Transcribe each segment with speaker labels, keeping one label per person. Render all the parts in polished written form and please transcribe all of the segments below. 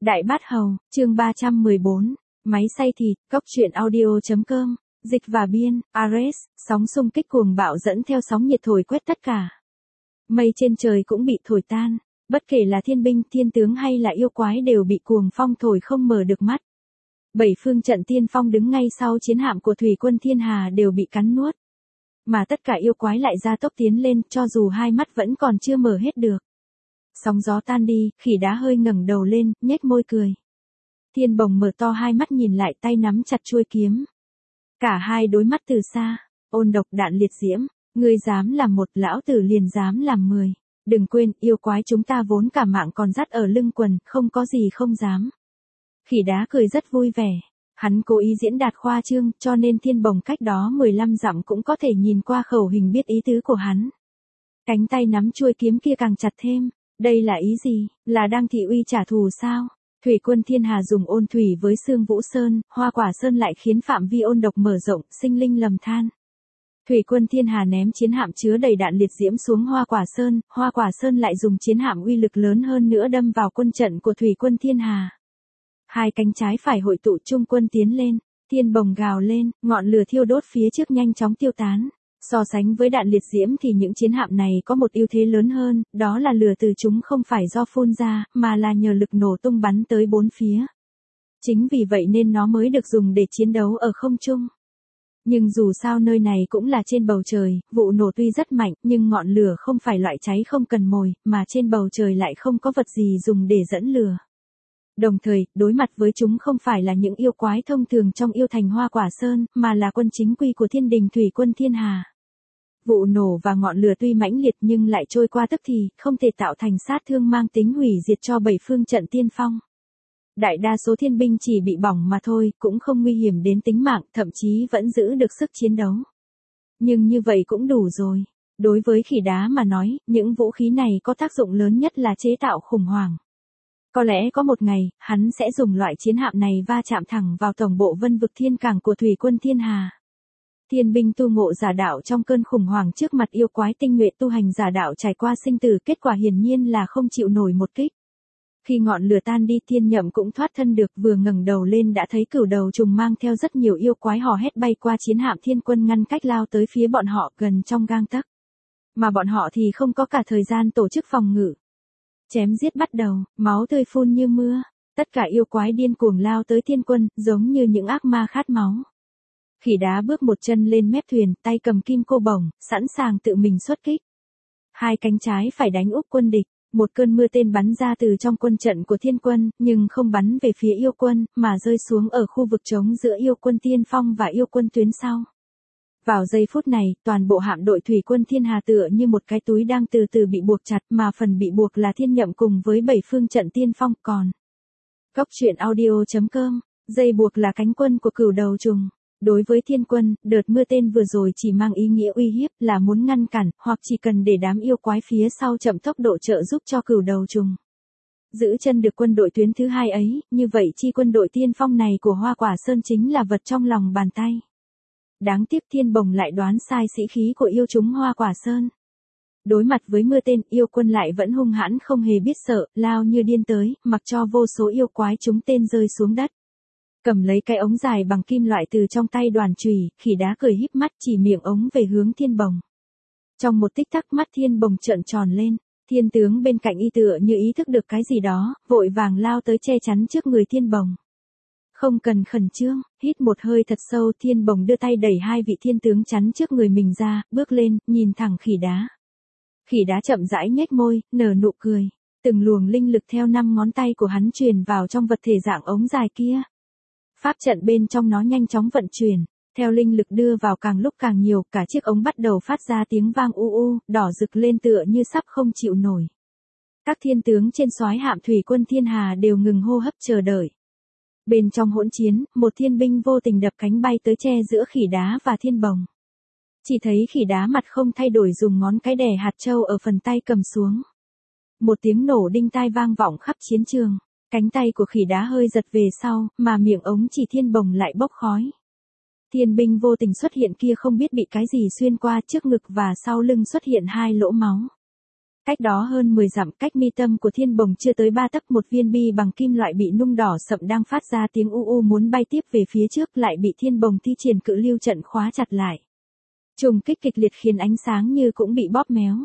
Speaker 1: Đại Bát Hầu, chương 314, máy xay thịt, cốc truyện audio.com, dịch và biên, Ares, sóng xung kích cuồng bạo dẫn theo sóng nhiệt thổi quét tất cả. Mây trên trời cũng bị thổi tan, bất kể là thiên binh, thiên tướng hay là yêu quái đều bị cuồng phong thổi không mở được mắt. Bảy phương trận tiên phong đứng ngay sau chiến hạm của thủy quân thiên hà đều bị cắn nuốt. Mà tất cả yêu quái lại ra tốc tiến lên cho dù hai mắt vẫn còn chưa mở hết được. Sóng gió tan đi, khỉ đá hơi ngẩng đầu lên, nhếch môi cười. Thiên bồng mở to hai mắt nhìn lại, tay nắm chặt chuôi kiếm. Cả hai đối mắt từ xa, ôn độc đạn liệt diễm, ngươi dám làm một, lão tử liền dám làm 10. Đừng quên, yêu quái chúng ta vốn cả mạng còn dắt ở lưng quần, không có gì không dám. Khỉ đá cười rất vui vẻ. Hắn cố ý diễn đạt khoa trương, cho nên thiên bồng cách đó 15 dặm cũng có thể nhìn qua khẩu hình biết ý tứ của hắn. Cánh tay nắm chuôi kiếm kia càng chặt thêm. Đây là ý gì? Là đang thị uy trả thù sao? Thủy quân thiên hà dùng ôn thủy với Sương Vũ Sơn, Hoa Quả Sơn lại khiến phạm vi ôn độc mở rộng, sinh linh lầm than. Thủy quân thiên hà ném chiến hạm chứa đầy đạn liệt diễm xuống Hoa Quả Sơn lại dùng chiến hạm uy lực lớn hơn nữa đâm vào quân trận của thủy quân thiên hà. Hai cánh trái phải hội tụ trung quân tiến lên, thiên bồng gào lên, ngọn lửa thiêu đốt phía trước nhanh chóng tiêu tán. So sánh với đạn liệt diễm thì những chiến hạm này có một ưu thế lớn hơn, đó là lửa từ chúng không phải do phun ra, mà là nhờ lực nổ tung bắn tới bốn phía. Chính vì vậy nên nó mới được dùng để chiến đấu ở không trung. Nhưng dù sao nơi này cũng là trên bầu trời, vụ nổ tuy rất mạnh, nhưng ngọn lửa không phải loại cháy không cần mồi, mà trên bầu trời lại không có vật gì dùng để dẫn lửa. Đồng thời, đối mặt với chúng không phải là những yêu quái thông thường trong yêu thành Hoa Quả Sơn, mà là quân chính quy của thiên đình thủy quân thiên hà. Vụ nổ và ngọn lửa tuy mãnh liệt nhưng lại trôi qua tức thì, không thể tạo thành sát thương mang tính hủy diệt cho bảy phương trận tiên phong. Đại đa số thiên binh chỉ bị bỏng mà thôi, cũng không nguy hiểm đến tính mạng, thậm chí vẫn giữ được sức chiến đấu. Nhưng như vậy cũng đủ rồi. Đối với khỉ đá mà nói, những vũ khí này có tác dụng lớn nhất là chế tạo khủng hoảng. Có lẽ có một ngày, hắn sẽ dùng loại chiến hạm này va chạm thẳng vào tổng bộ vân vực thiên cảng của thủy quân thiên hà. Thiên binh tu ngộ giả đạo trong cơn khủng hoảng trước mặt yêu quái tinh nhuệ tu hành giả đạo trải qua sinh tử, kết quả hiển nhiên là không chịu nổi một kích. Khi ngọn lửa tan đi, thiên nhậm cũng thoát thân được, vừa ngẩng đầu lên đã thấy cửu đầu trùng mang theo rất nhiều yêu quái hò hét bay qua chiến hạm thiên quân ngăn cách lao tới phía bọn họ gần trong gang tấc. Mà bọn họ thì không có cả thời gian tổ chức phòng ngự. Chém giết bắt đầu, máu tươi phun như mưa, tất cả yêu quái điên cuồng lao tới thiên quân, giống như những ác ma khát máu. Khỉ đá bước một chân lên mép thuyền, tay cầm kim cô bổng, sẵn sàng tự mình xuất kích. Hai cánh trái phải đánh úp quân địch, một cơn mưa tên bắn ra từ trong quân trận của thiên quân, nhưng không bắn về phía yêu quân, mà rơi xuống ở khu vực trống giữa yêu quân tiên phong và yêu quân tuyến sau. Vào giây phút này, toàn bộ hạm đội thủy quân thiên hà tựa như một cái túi đang từ từ bị buộc chặt, mà phần bị buộc là thiên nhậm cùng với bảy phương trận tiên phong. Còn cốc truyện audio.com, dây buộc là cánh quân của cửu đầu trùng. Đối với thiên quân, đợt mưa tên vừa rồi chỉ mang ý nghĩa uy hiếp, là muốn ngăn cản, hoặc chỉ cần để đám yêu quái phía sau chậm tốc độ trợ giúp cho cửu đầu trùng. Giữ chân được quân đội tuyến thứ hai ấy, như vậy chi quân đội tiên phong này của Hoa Quả Sơn chính là vật trong lòng bàn tay. Đáng tiếc thiên bồng lại đoán sai sĩ khí của yêu chúng Hoa Quả Sơn. Đối mặt với mưa tên, yêu quân lại vẫn hung hãn không hề biết sợ, lao như điên tới, mặc cho vô số yêu quái trúng tên rơi xuống đất. Cầm lấy cái ống dài bằng kim loại từ trong tay Đoàn Chùy, khỉ đá cười híp mắt chỉ miệng ống về hướng thiên bồng. Trong một tích tắc mắt thiên bồng trợn tròn lên, thiên tướng bên cạnh y tựa như ý thức được cái gì đó, vội vàng lao tới che chắn trước người thiên bồng. Không cần khẩn trương, hít một hơi thật sâu, thiên bồng đưa tay đẩy hai vị thiên tướng chắn trước người mình ra, bước lên, nhìn thẳng khỉ đá. Khỉ đá chậm rãi nhếch môi, nở nụ cười, từng luồng linh lực theo 5 ngón tay của hắn truyền vào trong vật thể dạng ống dài kia. Pháp trận bên trong nó nhanh chóng vận chuyển, theo linh lực đưa vào càng lúc càng nhiều, cả chiếc ống bắt đầu phát ra tiếng vang u u, đỏ rực lên tựa như sắp không chịu nổi. Các thiên tướng trên soái hạm thủy quân thiên hà đều ngừng hô hấp chờ đợi. Bên trong hỗn chiến, một thiên binh vô tình đập cánh bay tới che giữa khỉ đá và thiên bồng. Chỉ thấy khỉ đá mặt không thay đổi dùng ngón cái đè hạt châu ở phần tay cầm xuống. Một tiếng nổ đinh tai vang vọng khắp chiến trường. Cánh tay của khỉ đá hơi giật về sau, mà miệng ống chỉ thiên bồng lại bốc khói. Thiên binh vô tình xuất hiện kia không biết bị cái gì xuyên qua, trước ngực và sau lưng xuất hiện 2 lỗ máu. Cách đó hơn 10 dặm, cách mi tâm của thiên bồng chưa tới 3 tấc, một viên bi bằng kim loại bị nung đỏ sậm đang phát ra tiếng u u muốn bay tiếp về phía trước, lại bị thiên bồng thi triển cự lưu trận khóa chặt lại. Trùng kích kịch liệt khiến ánh sáng như cũng bị bóp méo.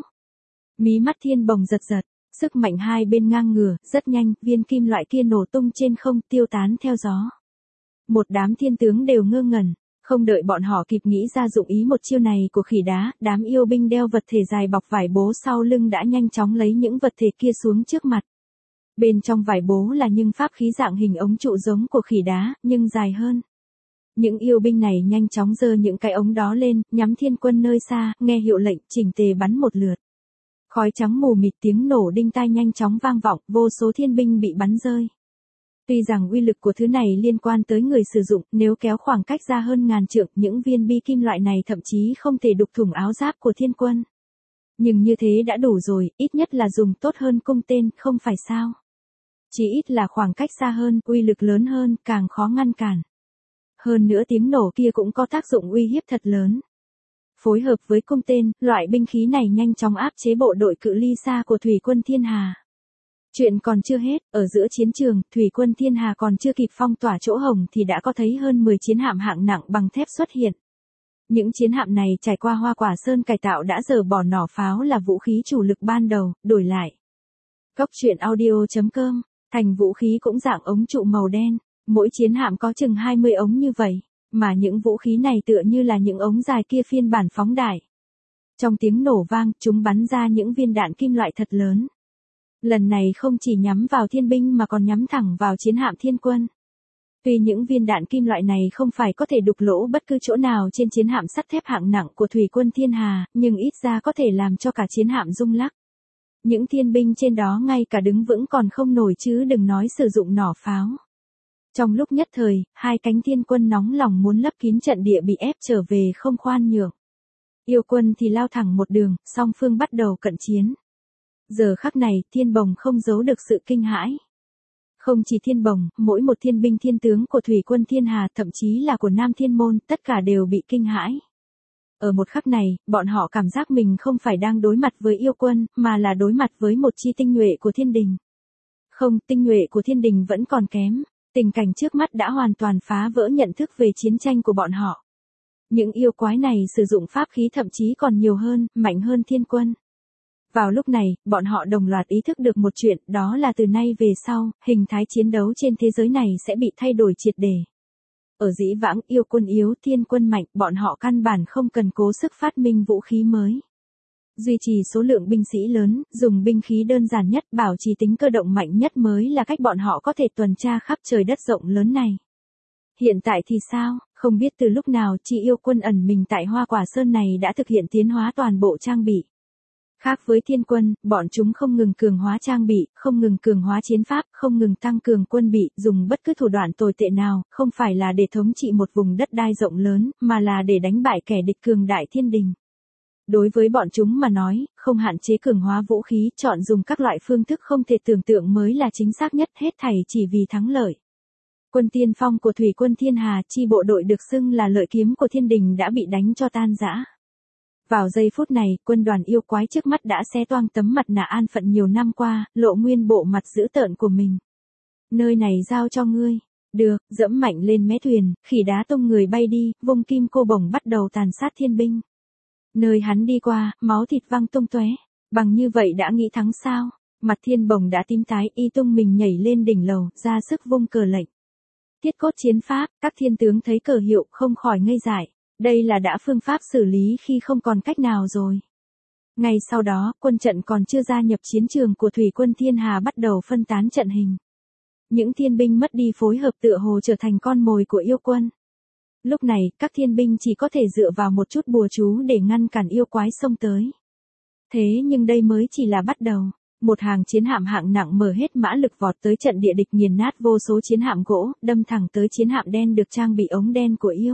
Speaker 1: Mí mắt thiên bồng giật giật, sức mạnh hai bên ngang ngửa, rất nhanh, viên kim loại kia nổ tung trên không, tiêu tán theo gió. Một đám thiên tướng đều ngơ ngẩn, không đợi bọn họ kịp nghĩ ra dụng ý một chiêu này của khỉ đá, đám yêu binh đeo vật thể dài bọc vải bố sau lưng đã nhanh chóng lấy những vật thể kia xuống trước mặt. Bên trong vải bố là những pháp khí dạng hình ống trụ giống của khỉ đá, nhưng dài hơn. Những yêu binh này nhanh chóng giơ những cái ống đó lên, nhắm thiên quân nơi xa, nghe hiệu lệnh, chỉnh tề bắn một lượt. Khói trắng mù mịt, tiếng nổ đinh tai nhanh chóng vang vọng, vô số thiên binh bị bắn rơi. Tuy rằng uy lực của thứ này liên quan tới người sử dụng, nếu kéo khoảng cách ra hơn ngàn trượng, những viên bi kim loại này thậm chí không thể đục thủng áo giáp của thiên quân. Nhưng như thế đã đủ rồi, ít nhất là dùng tốt hơn cung tên, không phải sao? Chỉ ít là khoảng cách xa hơn, uy lực lớn hơn, càng khó ngăn cản. Hơn nữa tiếng nổ kia cũng có tác dụng uy hiếp thật lớn. Phối hợp với cung tên, loại binh khí này nhanh chóng áp chế bộ đội cự ly xa của thủy quân Thiên Hà. Chuyện còn chưa hết, ở giữa chiến trường, thủy quân Thiên Hà còn chưa kịp phong tỏa chỗ hồng thì đã có thấy hơn 10 chiến hạm hạng nặng bằng thép xuất hiện. Những chiến hạm này trải qua Hoa Quả Sơn cải tạo đã dỡ bỏ nỏ pháo là vũ khí chủ lực ban đầu, đổi lại. Cốc truyện audio.com, thành vũ khí cũng dạng ống trụ màu đen, mỗi chiến hạm có chừng 20 ống như vậy, mà những vũ khí này tựa như là những ống dài kia phiên bản phóng đại. Trong tiếng nổ vang, chúng bắn ra những viên đạn kim loại thật lớn. Lần này không chỉ nhắm vào thiên binh mà còn nhắm thẳng vào chiến hạm thiên quân. Tuy những viên đạn kim loại này không phải có thể đục lỗ bất cứ chỗ nào trên chiến hạm sắt thép hạng nặng của thủy quân Thiên Hà, nhưng ít ra có thể làm cho cả chiến hạm rung lắc. Những thiên binh trên đó ngay cả đứng vững còn không nổi chứ đừng nói sử dụng nỏ pháo. Trong lúc nhất thời, hai cánh thiên quân nóng lòng muốn lấp kín trận địa bị ép trở về không khoan nhượng. Yêu quân thì lao thẳng một đường, song phương bắt đầu cận chiến. Giờ khắc này, thiên bồng không giấu được sự kinh hãi. Không chỉ thiên bồng, mỗi một thiên binh thiên tướng của thủy quân Thiên Hà, thậm chí là của Nam Thiên Môn, tất cả đều bị kinh hãi. Ở một khắc này, bọn họ cảm giác mình không phải đang đối mặt với yêu quân, mà là đối mặt với một chi tinh nhuệ của thiên đình. Không, tinh nhuệ của thiên đình vẫn còn kém. Tình cảnh trước mắt đã hoàn toàn phá vỡ nhận thức về chiến tranh của bọn họ. Những yêu quái này sử dụng pháp khí thậm chí còn nhiều hơn, mạnh hơn thiên quân. Vào lúc này, bọn họ đồng loạt ý thức được một chuyện, đó là từ nay về sau, hình thái chiến đấu trên thế giới này sẽ bị thay đổi triệt để. Ở dĩ vãng, yêu quân yếu, thiên quân mạnh, bọn họ căn bản không cần cố sức phát minh vũ khí mới. Duy trì số lượng binh sĩ lớn, dùng binh khí đơn giản nhất, bảo trì tính cơ động mạnh nhất mới là cách bọn họ có thể tuần tra khắp trời đất rộng lớn này. Hiện tại thì sao, không biết từ lúc nào chi yêu quân ẩn mình tại Hoa Quả Sơn này đã thực hiện tiến hóa toàn bộ trang bị. Khác với thiên quân, bọn chúng không ngừng cường hóa trang bị, không ngừng cường hóa chiến pháp, không ngừng tăng cường quân bị, dùng bất cứ thủ đoạn tồi tệ nào, không phải là để thống trị một vùng đất đai rộng lớn, mà là để đánh bại kẻ địch cường đại thiên đình. Đối với bọn chúng mà nói, không hạn chế cường hóa vũ khí, chọn dùng các loại phương thức không thể tưởng tượng mới là chính xác nhất, hết thảy chỉ vì thắng lợi. Quân tiên phong của thủy quân Thiên Hà, chi bộ đội được xưng là lợi kiếm của thiên đình đã bị đánh cho tan rã. Vào giây phút này, quân đoàn yêu quái trước mắt đã xé toang tấm mặt nạ an phận nhiều năm qua, lộ nguyên bộ mặt dữ tợn của mình. Nơi này giao cho ngươi. Được, dẫm mạnh lên mé thuyền, khỉ đá tung người bay đi, vung kim cô bổng bắt đầu tàn sát thiên binh. Nơi hắn đi qua, máu thịt văng tung tóe. Bằng như vậy đã nghĩ thắng sao? Mặt thiên bồng đã tím tái, y tung mình nhảy lên đỉnh lầu, ra sức vung cờ lệnh. Tiết cốt chiến pháp, các thiên tướng thấy cờ hiệu không khỏi ngây dại. Đây là đã phương pháp xử lý khi không còn cách nào rồi. Ngay sau đó, quân trận còn chưa gia nhập chiến trường của thủy quân Thiên Hà bắt đầu phân tán trận hình. Những thiên binh mất đi phối hợp tựa hồ trở thành con mồi của yêu quân. Lúc này, các thiên binh chỉ có thể dựa vào một chút bùa chú để ngăn cản yêu quái xông tới. Thế nhưng đây mới chỉ là bắt đầu. Một hàng chiến hạm hạng nặng mở hết mã lực vọt tới trận địa địch, nghiền nát vô số chiến hạm gỗ, đâm thẳng tới chiến hạm đen được trang bị ống đen của yêu.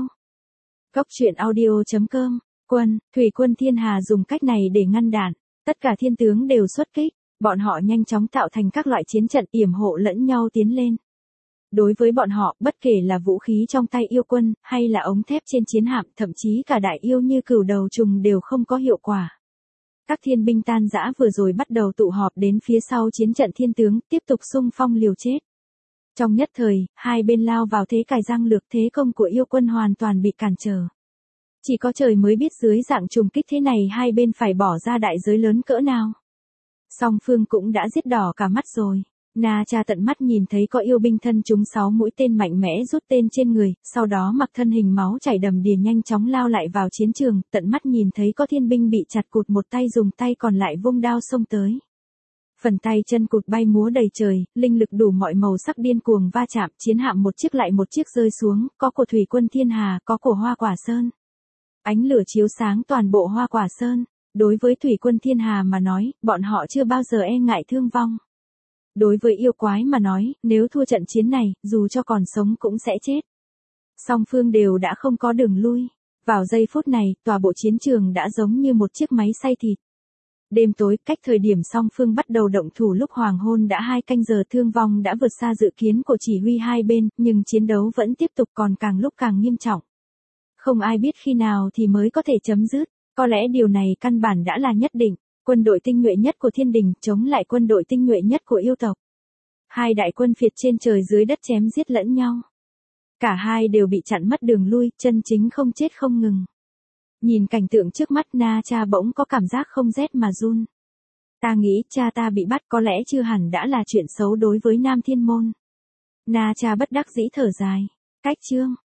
Speaker 1: Cốc truyện audio.com, thủy quân Thiên Hà dùng cách này để ngăn đạn. Tất cả thiên tướng đều xuất kích, bọn họ nhanh chóng tạo thành các loại chiến trận yểm hộ lẫn nhau tiến lên. Đối với bọn họ, bất kể là vũ khí trong tay yêu quân, hay là ống thép trên chiến hạm, thậm chí cả đại yêu như cửu đầu trùng đều không có hiệu quả. Các thiên binh tan rã vừa rồi bắt đầu tụ họp đến phía sau chiến trận thiên tướng, tiếp tục xung phong liều chết. Trong nhất thời, hai bên lao vào thế cài răng lược, thế công của yêu quân hoàn toàn bị cản trở. Chỉ có trời mới biết dưới dạng trùng kích thế này hai bên phải bỏ ra đại giới lớn cỡ nào. Song phương cũng đã giết đỏ cả mắt rồi. Na Cha tận mắt nhìn thấy có yêu binh thân chúng 6 mũi tên mạnh mẽ rút tên trên người, sau đó mặc thân hình máu chảy đầm đìa nhanh chóng lao lại vào chiến trường, tận mắt nhìn thấy có thiên binh bị chặt cụt một tay, dùng tay còn lại vung đao xông tới. Phần tay chân cụt bay múa đầy trời, linh lực đủ mọi màu sắc điên cuồng va chạm, chiến hạm một chiếc lại một chiếc rơi xuống, có của thủy quân Thiên Hà, có của Hoa Quả Sơn. Ánh lửa chiếu sáng toàn bộ Hoa Quả Sơn. Đối với thủy quân Thiên Hà mà nói, bọn họ chưa bao giờ e ngại thương vong. Đối với yêu quái mà nói, nếu thua trận chiến này, dù cho còn sống cũng sẽ chết. Song phương đều đã không có đường lui. Vào giây phút này, tòa bộ chiến trường đã giống như một chiếc máy xay thịt. Đêm tối, cách thời điểm song phương bắt đầu động thủ lúc hoàng hôn đã 2 canh giờ, thương vong đã vượt xa dự kiến của chỉ huy hai bên, nhưng chiến đấu vẫn tiếp tục, còn càng lúc càng nghiêm trọng. Không ai biết khi nào thì mới có thể chấm dứt, có lẽ điều này căn bản đã là nhất định. Quân đội tinh nhuệ nhất của thiên đình chống lại quân đội tinh nhuệ nhất của yêu tộc. Hai đại quân phiệt trên trời dưới đất chém giết lẫn nhau. Cả hai đều bị chặn mất đường lui, chân chính không chết không ngừng. Nhìn cảnh tượng trước mắt, Na Cha bỗng có cảm giác không rét mà run. Ta nghĩ cha ta bị bắt có lẽ chưa hẳn đã là chuyện xấu đối với Nam Thiên Môn. Na Cha bất đắc dĩ thở dài. Cách chương